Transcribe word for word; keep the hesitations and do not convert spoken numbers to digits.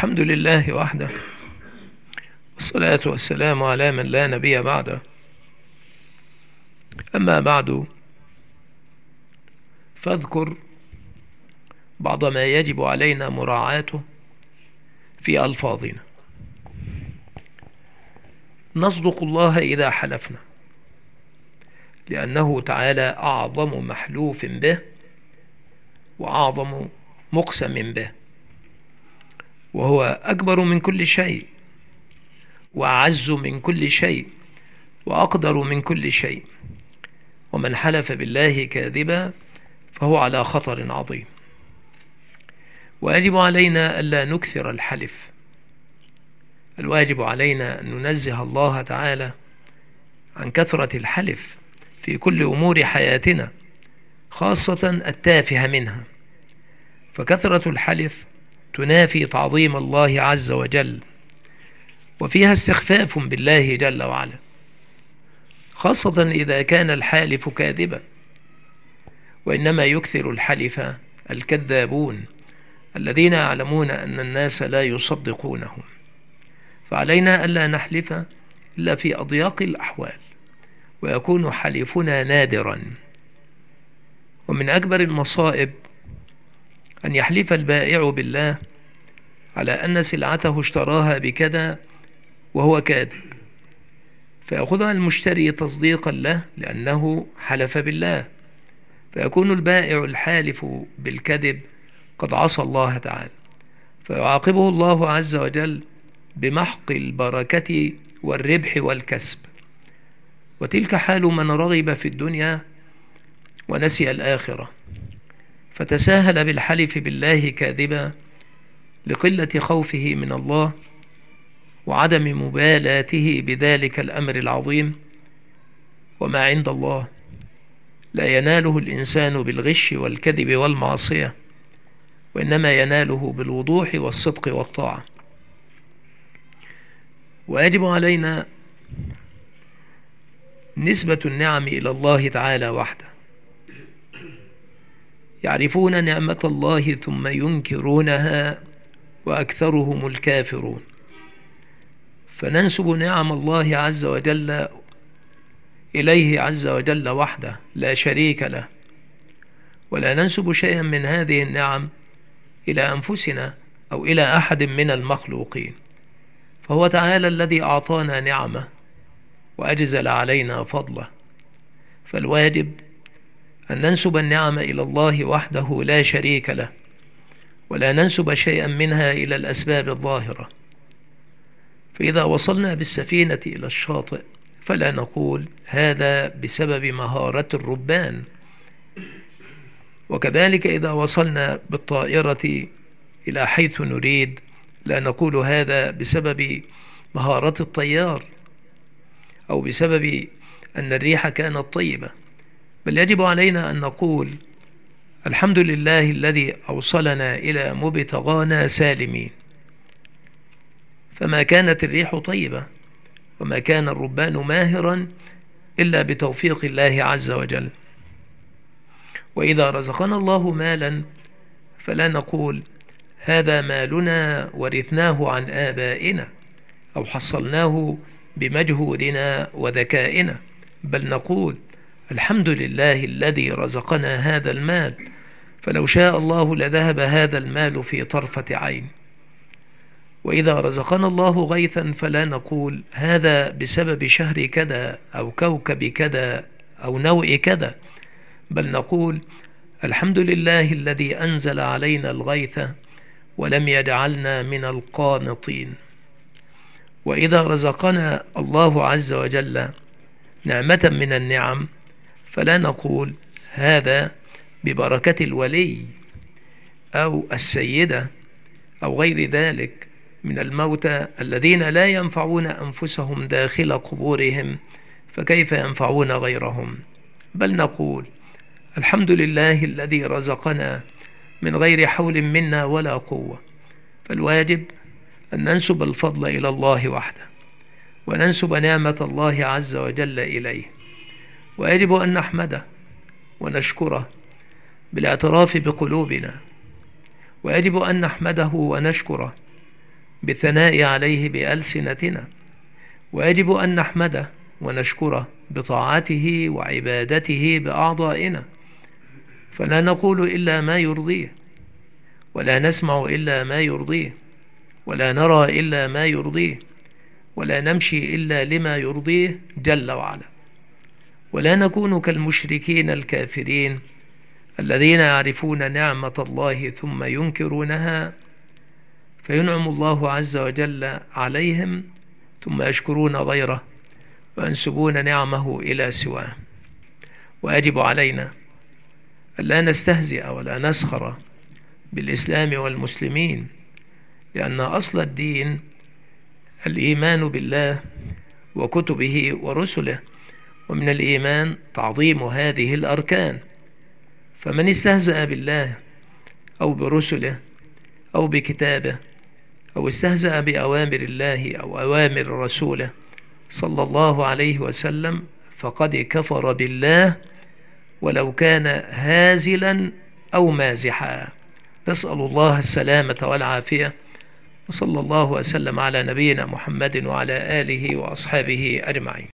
الحمد لله وحده، والصلاة والسلام على من لا نبي بعده. أما بعد، فاذكر بعض ما يجب علينا مراعاته في ألفاظنا. نصدق الله إذا حلفنا، لأنه تعالى أعظم محلوف به وأعظم مقسم به، وهو أكبر من كل شيء وأعز من كل شيء وأقدر من كل شيء. ومن حلف بالله كاذبا فهو على خطر عظيم. ويجب علينا ألا نكثر الحلف. الواجب علينا أن ننزه الله تعالى عن كثرة الحلف في كل أمور حياتنا، خاصة التافهة منها، فكثرة الحلف تنافي تعظيم الله عز وجل، وفيها استخفاف بالله جل وعلا، خاصة إذا كان الحالف كاذبا. وإنما يكثر الحلف الكذابون الذين يعلمون أن الناس لا يصدقونهم. فعلينا ألا نحلف إلا في أضيق الأحوال، ويكون حلفنا نادرا. ومن أكبر المصائب أن يحلف البائع بالله على أن سلعته اشتراها بكذا وهو كاذب، فيأخذها المشتري تصديقا له لأنه حلف بالله، فيكون البائع الحالف بالكذب قد عصى الله تعالى، فيعاقبه الله عز وجل بمحق البركة والربح والكسب. وتلك حال من رغب في الدنيا ونسي الآخرة، فتساهل بالحلف بالله كاذبا لقلة خوفه من الله وعدم مبالاته بذلك الأمر العظيم. وما عند الله لا يناله الإنسان بالغش والكذب والمعصية، وإنما يناله بالوضوح والصدق والطاعة. ويجب علينا نسبة النعم إلى الله تعالى وحده. يعرفون نعمة الله ثم ينكرونها وأكثرهم الكافرون. فننسب نعم الله عز وجل إليه عز وجل وحده لا شريك له، ولا ننسب شيئا من هذه النعم إلى أنفسنا أو إلى أحد من المخلوقين، فهو تعالى الذي أعطانا نعمه وأجزل علينا فضله. فالواجب أن ننسب النعم إلى الله وحده لا شريك له، ولا ننسب شيئا منها إلى الأسباب الظاهرة. فإذا وصلنا بالسفينة إلى الشاطئ فلا نقول هذا بسبب مهارة الربان، وكذلك إذا وصلنا بالطائرة إلى حيث نريد لا نقول هذا بسبب مهارة الطيار أو بسبب أن الريح كانت طيبة، بل يجب علينا أن نقول الحمد لله الذي أوصلنا إلى مبتغانا سالمين. فما كانت الريح طيبة وما كان الربان ماهرا إلا بتوفيق الله عز وجل. وإذا رزقنا الله مالا فلا نقول هذا مالنا ورثناه عن آبائنا أو حصلناه بمجهودنا وذكائنا، بل نقول الحمد لله الذي رزقنا هذا المال، فلو شاء الله لذهب هذا المال في طرفة عين. وإذا رزقنا الله غيثا فلا نقول هذا بسبب شهر كذا أو كوكب كذا أو نوء كذا، بل نقول الحمد لله الذي أنزل علينا الغيث ولم يجعلنا من القانطين. وإذا رزقنا الله عز وجل نعمة من النعم فلا نقول هذا ببركة الولي أو السيدة أو غير ذلك من الموتى الذين لا ينفعون أنفسهم داخل قبورهم، فكيف ينفعون غيرهم؟ بل نقول الحمد لله الذي رزقنا من غير حول منا ولا قوة. فالواجب أن ننسب الفضل إلى الله وحده، وننسب نعمة الله عز وجل إليه، ويجب أن نحمده ونشكره بالاعتراف بقلوبنا، ويجب أن نحمده ونشكره بالثناء عليه بألسنتنا، ويجب أن نحمده ونشكره بطاعته وعبادته بأعضائنا، فلا نقول إلا ما يرضيه، ولا نسمع إلا ما يرضيه، ولا نرى إلا ما يرضيه، ولا نمشي إلا لما يرضيه جل وعلا. ولا نكون كالمشركين الكافرين الذين يعرفون نعمة الله ثم ينكرونها، فينعم الله عز وجل عليهم ثم يشكرون غيره وينسبون نعمه إلى سواه. ويجب علينا ألا نستهزئ ولا نسخر بالإسلام والمسلمين، لأن أصل الدين الإيمان بالله وكتبه ورسله، ومن الإيمان تعظيم هذه الأركان. فمن استهزأ بالله أو برسله أو بكتابه أو استهزأ بأوامر الله أو أوامر رسوله صلى الله عليه وسلم فقد كفر بالله ولو كان هازلا أو مازحا. نسأل الله السلامة والعافية، وصلى الله وسلم على نبينا محمد وعلى آله وأصحابه أجمعين.